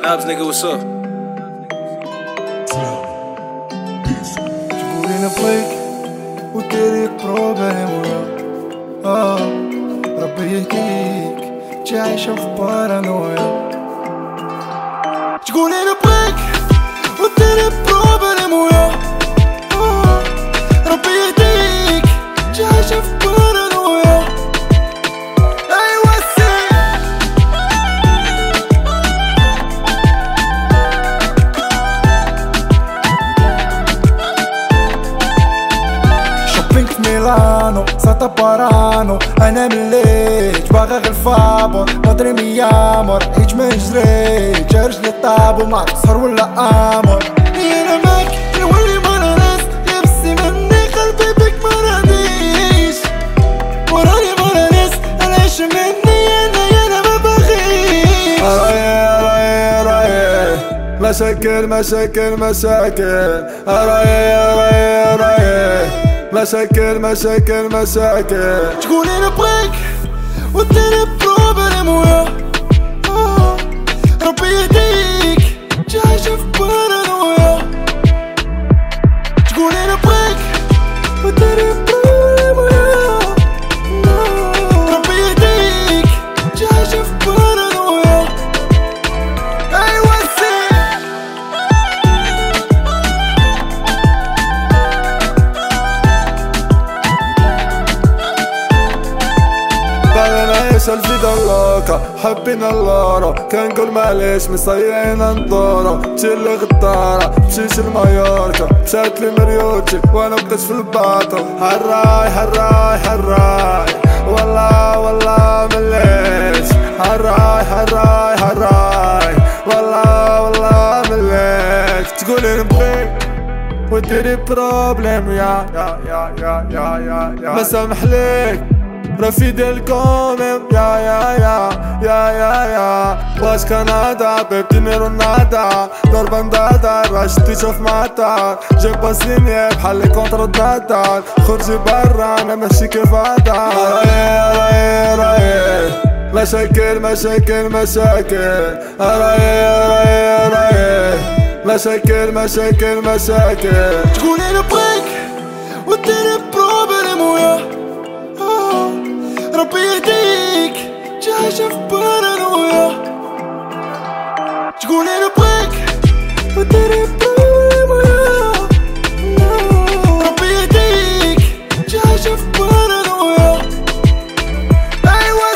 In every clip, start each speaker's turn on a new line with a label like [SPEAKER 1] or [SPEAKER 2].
[SPEAKER 1] Abs nigga, what's up?
[SPEAKER 2] تقولي نبغيك وديري بروبليم ويا ربي يهديك انتي عايشة في بارانويا. تقولي نبغيك وديري بروبليم ويا ربي يهديك انتي عايشة في بارانويا. أيوا شوبينغ في ميلانو ساتا بارانو. انا مليت باغا غير الفابور مدري ميامور عيش ما جريت رجلي طابو ما تسهر ولا امور. انا معاك نولي مراناس لابسي مني قلبي بك مرانيش وراني مراناس علاش مني انا ما باغيش. راي مشاكل مشاكل مشاكل راي مشاكل مشاكل مشاكل. تقولي نبغيك وديري بروبليم ويا ربي يهديك انتي عايشة في بارانويا. تقولي نبغيك وديري بروبليم ويا ربي يهديك انتي عايشة في بارانويا. أيوا نعيش الفيدا اللوكا حبينا اللورو كنقول معليش مصيعين ندورو. مشي اللي غدارة مشيت لمايوركا مشات لي مريوتشي وانا بقيت في الباطو. حراي حراي حراي والله والله مليت. حراي حراي حراي والله والله مليت. تقولي نبغيك وديري بروبليم يا ما سامح ليك رافي ديالكم يا واش كندا بيبتيني رونادا ضربة ندادا راش تشوف معتا جيب باسيني بحال لي كونتر دادا. خرجي برا انا ماشي كيف هدا. راي مشاكل مشاكل مشاكل راي مشاكل مشاكل مشاكل. تقولي نبغيك وديري بروبليم ويا ربي يهديك انتي عايشة في بارانويا. تقولي نبغيك وديري بروبليم ويا ربي يهديك انتي عايشة في بارانويا. أيوا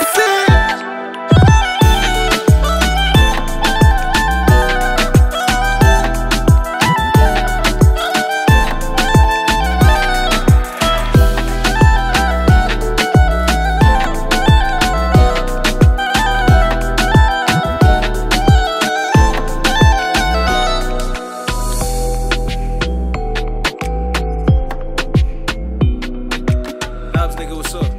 [SPEAKER 1] Abs nigga, what's up?